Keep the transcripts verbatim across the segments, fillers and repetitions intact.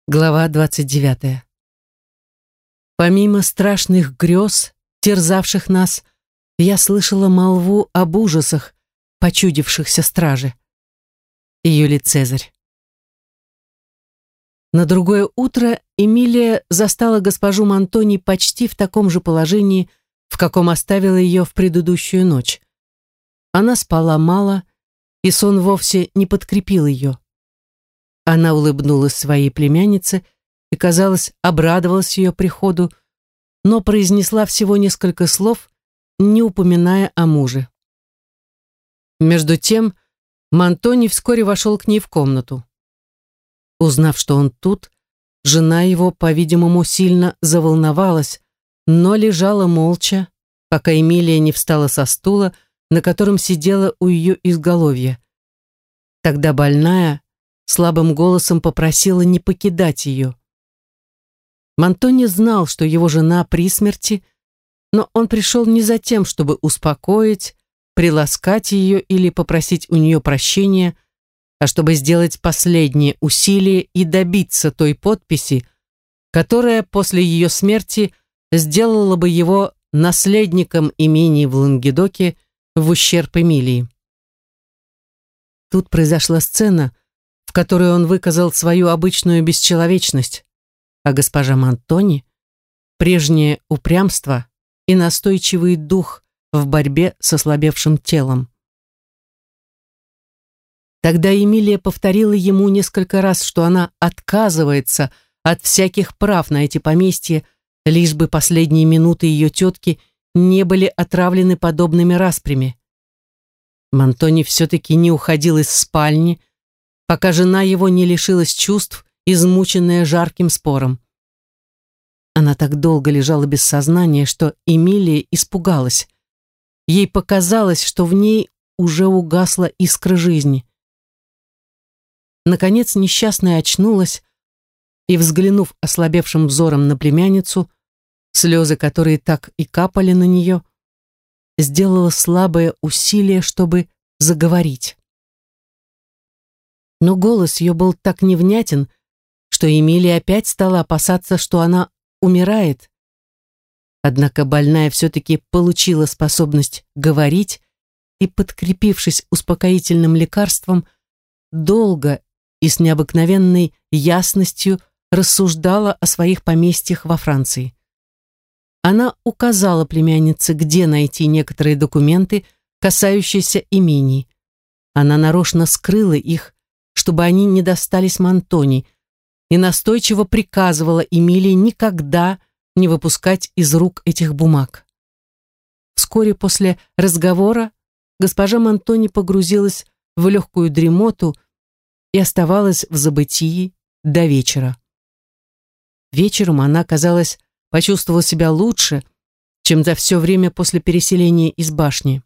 Глава двадцать девятая. Помимо страшных грез, терзавших нас, я слышала молву об ужасах, почудившихся страже. Юлий Цезарь. На другое утро Эмилия застала госпожу Монтони почти в таком же положении, в каком оставила ее в предыдущую ночь. Она спала мало, и сон вовсе не подкрепил ее. Она улыбнулась своей племяннице и, казалось, обрадовалась ее приходу, но произнесла всего несколько слов, не упоминая о муже. Между тем, Монтони вскоре вошел к ней в комнату. Узнав, что он тут, жена его, по-видимому, сильно заволновалась, но лежала молча, пока Эмилия не встала со стула, на котором сидела у ее изголовья. Тогда больная слабым голосом попросила не покидать ее. Монтони знал, что его жена при смерти, но он пришел не за тем, чтобы успокоить, приласкать ее или попросить у нее прощения, а чтобы сделать последнее усилие и добиться той подписи, которая после ее смерти сделала бы его наследником имения в Лангедоке в ущерб Эмилии. Тут произошла сцена, в которой он выказал свою обычную бесчеловечность, а госпожа Монтони — прежнее упрямство и настойчивый дух в борьбе с ослабевшим телом. Тогда Эмилия повторила ему несколько раз, что она отказывается от всяких прав на эти поместья, лишь бы последние минуты ее тетки не были отравлены подобными распрями. Монтони все-таки не уходил из спальни, пока жена его не лишилась чувств, измученная жарким спором. Она так долго лежала без сознания, что Эмилия испугалась. Ей показалось, что в ней уже угасла искра жизни. Наконец несчастная очнулась и, взглянув ослабевшим взором на племянницу, слезы которой так и капали на нее, сделала слабое усилие, чтобы заговорить. Но голос ее был так невнятен, что Эмилия опять стала опасаться, что она умирает. Однако больная все-таки получила способность говорить и, подкрепившись успокоительным лекарством, долго и с необыкновенной ясностью рассуждала о своих поместьях во Франции. Она указала племяннице, где найти некоторые документы, касающиеся имений. Она нарочно скрыла их, чтобы они не достались Монтони, и настойчиво приказывала Эмилии никогда не выпускать из рук этих бумаг. Вскоре после разговора госпожа Монтони погрузилась в легкую дремоту и оставалась в забытии до вечера. Вечером она, казалось, почувствовала себя лучше, чем за все время после переселения из башни.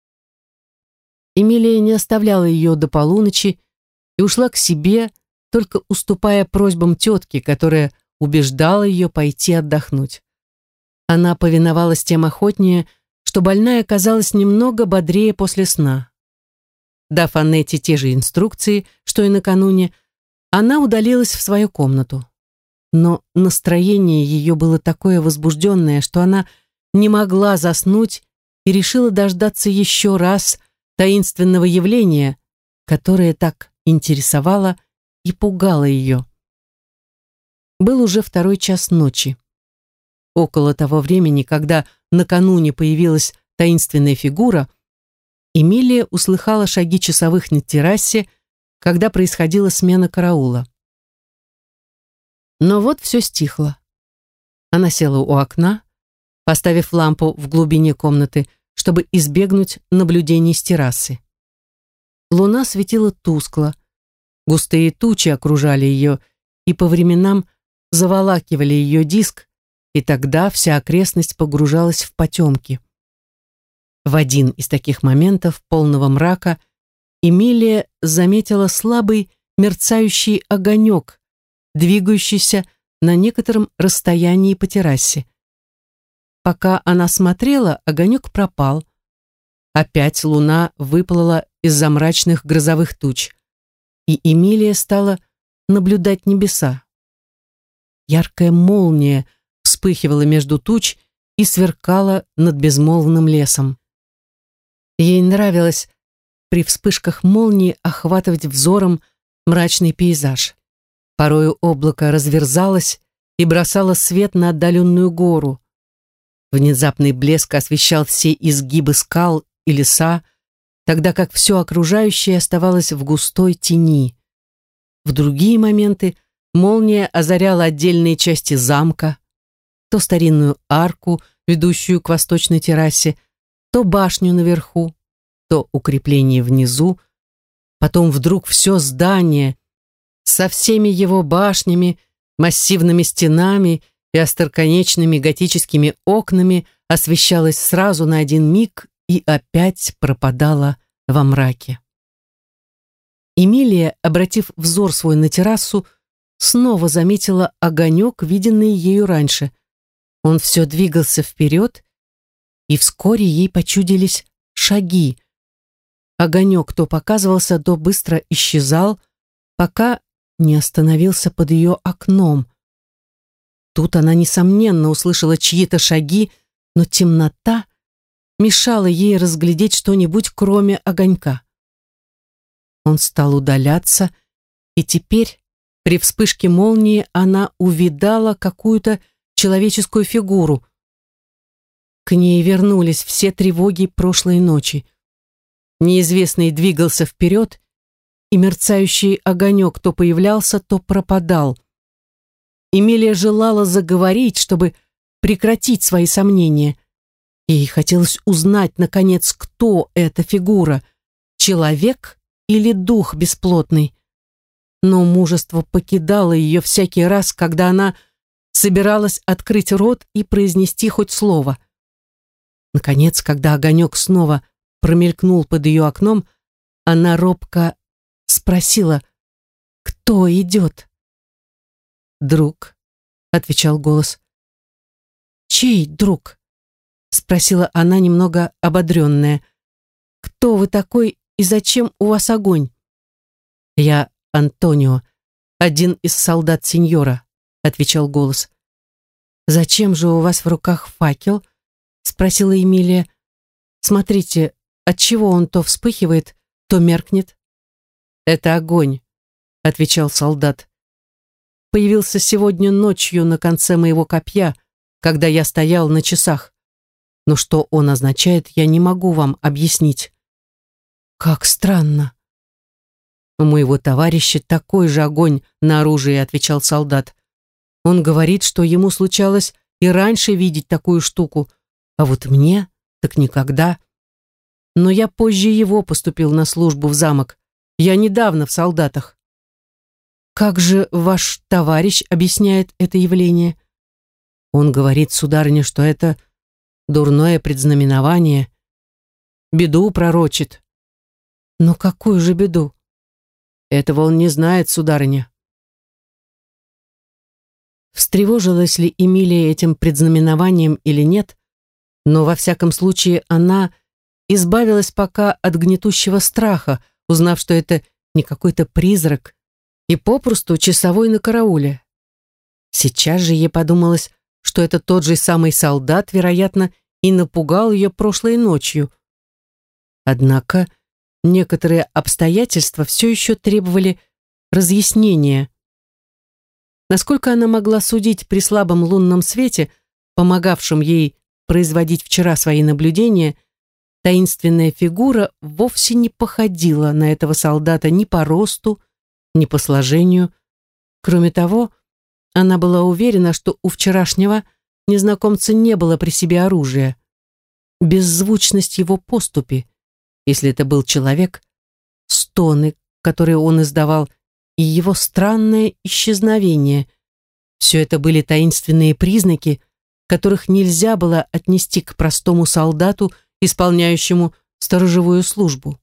Эмилия не оставляла ее до полуночи и ушла к себе, только уступая просьбам тетки, которая убеждала ее пойти отдохнуть. Она повиновалась тем охотнее, что больная казалась немного бодрее после сна. Дав Аннете те же инструкции, что и накануне, она удалилась в свою комнату. Но настроение ее было такое возбужденное, что она не могла заснуть и решила дождаться еще раз таинственного явления, которое так интересовало и пугало ее. Был уже второй час ночи. Около того времени, когда накануне появилась таинственная фигура, Эмилия услыхала шаги часовых на террасе, когда происходила смена караула. Но вот все стихло. Она села у окна, поставив лампу в глубине комнаты, чтобы избегнуть наблюдений с террасы. Луна светила тускло, густые тучи окружали ее и по временам заволакивали ее диск, и тогда вся окрестность погружалась в потемки. В один из таких моментов полного мрака Эмилия заметила слабый мерцающий огонек, двигающийся на некотором расстоянии по террасе. Пока она смотрела, огонек пропал. Опять луна выплыла из-за мрачных грозовых туч, и Эмилия стала наблюдать небеса. яркая молния вспыхивала между туч и сверкала над безмолвным лесом. Ей нравилось при вспышках молнии охватывать взором мрачный пейзаж. Порою облако разверзалось и бросало свет на отдаленную гору. Внезапный блеск освещал все изгибы скал и леса, тогда как все окружающее оставалось в густой тени. В другие моменты молния озаряла отдельные части замка, то старинную арку, ведущую к восточной террасе, то башню наверху, то укрепление внизу, потом вдруг все здание со всеми его башнями, массивными стенами и остроконечными готическими окнами освещалось сразу на один миг и опять пропадало во мраке. Эмилия, обратив взор свой на террасу, снова заметила огонек, виденный ею раньше. Он все двигался вперед, и вскоре ей почудились шаги. Огонек то показывался, то быстро исчезал, пока не остановился под ее окном. Тут она, несомненно, услышала чьи-то шаги, но темнота мешала ей разглядеть что-нибудь, кроме огонька. Он стал удаляться, и теперь, при вспышке молнии, она увидала какую-то человеческую фигуру. К ней вернулись все тревоги прошлой ночи. Неизвестный двигался вперед, и мерцающий огонек то появлялся, то пропадал. Эмилия желала заговорить, чтобы прекратить свои сомнения. Ей хотелось узнать, наконец, кто эта фигура, человек или дух бесплотный. Но мужество покидало ее всякий раз, когда она собиралась открыть рот и произнести хоть слово. Наконец, когда огонек снова промелькнул под ее окном, она робко спросила: «Кто идет?» «Друг», — отвечал голос. «Чей друг?» — спросила она, немного ободренная. «Кто вы такой и зачем у вас огонь?» «Я Антонио, один из солдат сеньора», — отвечал голос. «Зачем же у вас в руках факел?» — спросила Эмилия. «Смотрите, отчего он то вспыхивает, то меркнет?» «Это огонь», — отвечал солдат. «Появился сегодня ночью на конце моего копья, когда я стоял на часах. Но что он означает, я не могу вам объяснить». «Как странно». «У моего товарища такой же огонь на оружии», — отвечал солдат. «Он говорит, что ему случалось и раньше видеть такую штуку, а вот мне так никогда. Но я позже его поступил на службу в замок. Я недавно в солдатах». «Как же ваш товарищ объясняет это явление?» «Он говорит, сударыня, что это дурное предзнаменование. Беду пророчит». «Но какую же беду?» «Этого он не знает, сударыня». Встревожилась ли Эмилия этим предзнаменованием или нет, но во всяком случае она избавилась пока от гнетущего страха, узнав, что это не какой-то призрак и попросту часовой на карауле. Сейчас же ей подумалось, что это тот же самый солдат, вероятно, и напугал ее прошлой ночью. Однако некоторые обстоятельства все еще требовали разъяснения. Насколько она могла судить при слабом лунном свете, помогавшем ей производить вчера свои наблюдения, таинственная фигура вовсе не походила на этого солдата ни по росту, ни по сложению. Кроме того, она была уверена, что у вчерашнего незнакомца не было при себе оружия. Беззвучность его поступи, если это был человек, стоны, которые он издавал, и его странное исчезновение — все это были таинственные признаки, которых нельзя было отнести к простому солдату, исполняющему сторожевую службу.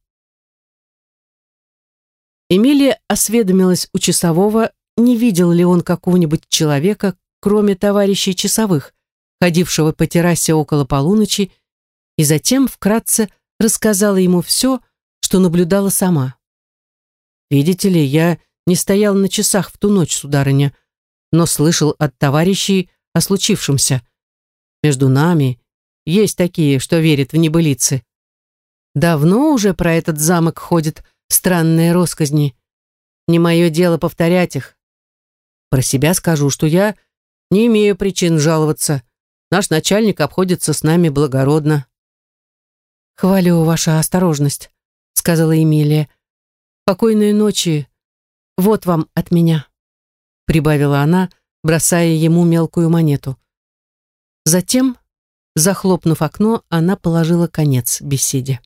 Эмилия осведомилась у часового, не видел ли он какого-нибудь человека, кроме товарищей часовых, ходившего по террасе около полуночи, и затем вкратце рассказала ему все, что наблюдала сама. «Видите ли, я не стоял на часах в ту ночь, сударыня, но слышал от товарищей о случившемся. Между нами есть такие, что верят в небылицы. Давно уже про этот замок ходят странные россказни. Не мое дело повторять их. Про себя скажу, что я не имею причин жаловаться. Наш начальник обходится с нами благородно. «Хвалю вашу осторожность», — сказала Эмилия. «Покойной ночи. Вот вам от меня», — прибавила она, бросая ему мелкую монету. Затем, захлопнув окно, она положила конец беседе.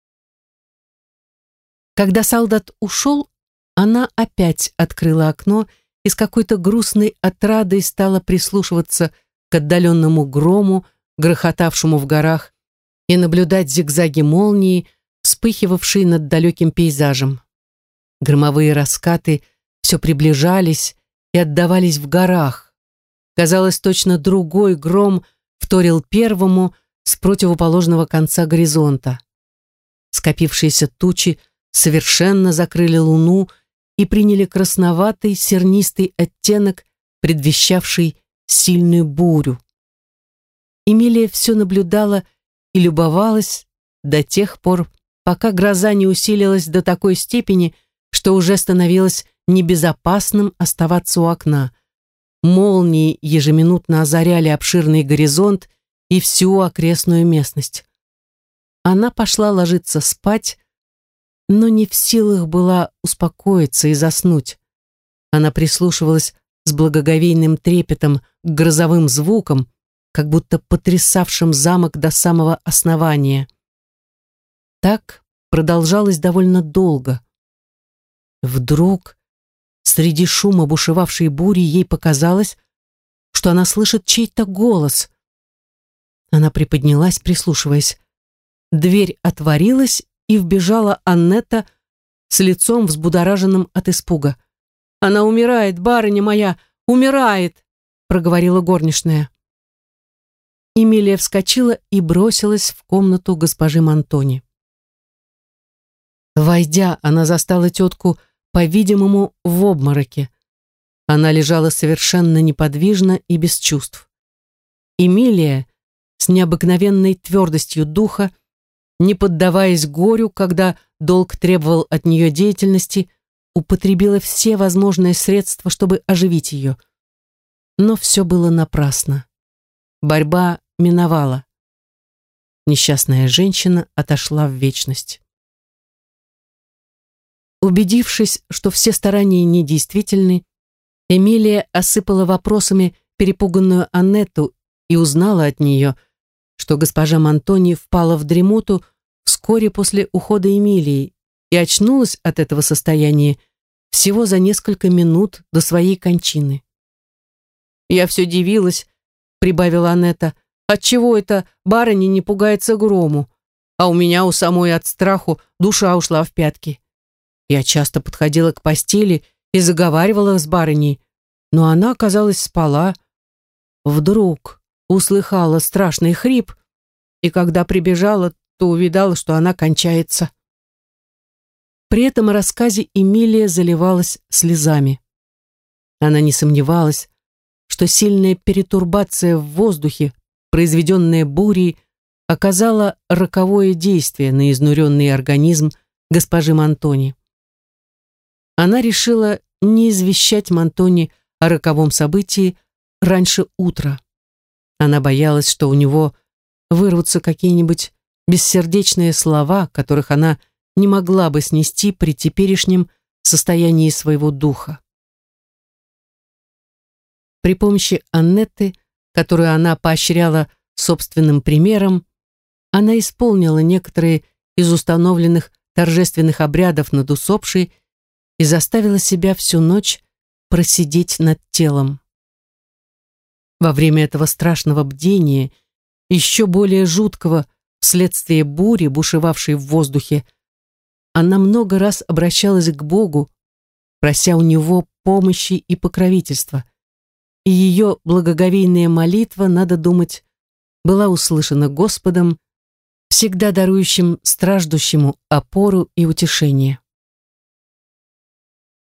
Когда солдат ушел, она опять открыла окно и с какой-то грустной отрадой стала прислушиваться к отдаленному грому, грохотавшему в горах, и наблюдать зигзаги молнии, вспыхивавшие над далеким пейзажем. Громовые раскаты все приближались и отдавались в горах. Казалось, точно другой гром вторил первому с противоположного конца горизонта. Скопившиеся тучи совершенно закрыли луну и приняли красноватый сернистый оттенок, предвещавший сильную бурю. Эмилия все наблюдала и любовалась до тех пор, пока гроза не усилилась до такой степени, что уже становилось небезопасным оставаться у окна. Молнии ежеминутно озаряли обширный горизонт и всю окрестную местность. Она пошла ложиться спать, но не в силах была успокоиться и заснуть. Она прислушивалась с благоговейным трепетом к грозовым звукам, как будто потрясавшим замок до самого основания. Так продолжалось довольно долго. Вдруг, среди шума бушевавшей бури, ей показалось, что она слышит чей-то голос. Она приподнялась, прислушиваясь. Дверь отворилась, и вбежала Аннетта с лицом взбудораженным от испуга. «Она умирает, барыня моя, умирает!» проговорила горничная. Эмилия вскочила и бросилась в комнату госпожи Монтони. Войдя, она застала тетку, по-видимому, в обмороке. Она лежала совершенно неподвижно и без чувств. Эмилия, с необыкновенной твердостью духа, не поддаваясь горю, когда долг требовал от нее деятельности, употребила все возможные средства, чтобы оживить ее. Но все было напрасно. Борьба миновала. Несчастная женщина отошла в вечность. Убедившись, что все старания недействительны, Эмилия осыпала вопросами перепуганную Аннетту и узнала от нее, что госпожа Монтони впала в дремоту вскоре после ухода Эмилии и очнулась от этого состояния всего за несколько минут до своей кончины. «Я все дивилась», — прибавила Аннетта, «отчего эта барыня не пугается грому, а у меня у самой от страху душа ушла в пятки. Я часто подходила к постели и заговаривала с барыней, но она, казалось, спала. Вдруг услыхала страшный хрип, и когда прибежала, то увидала, что она кончается». При этом рассказе Эмилия заливалась слезами. Она не сомневалась, что сильная перетурбация в воздухе, произведенная бурей, оказала роковое действие на изнуренный организм госпожи Монтони. Она решила не извещать Монтони о роковом событии раньше утра. Она боялась, что у него вырвутся какие-нибудь бессердечные слова, которых она не могла бы снести при теперешнем состоянии своего духа. При помощи Аннетты, которую она поощряла собственным примером, она исполнила некоторые из установленных торжественных обрядов над усопшей и заставила себя всю ночь просидеть над телом. Во время этого страшного бдения, еще более жуткого вследствие бури, бушевавшей в воздухе, она много раз обращалась к Богу, прося у Него помощи и покровительства, и ее благоговейная молитва, надо думать, была услышана Господом, всегда дарующим страждущему опору и утешение.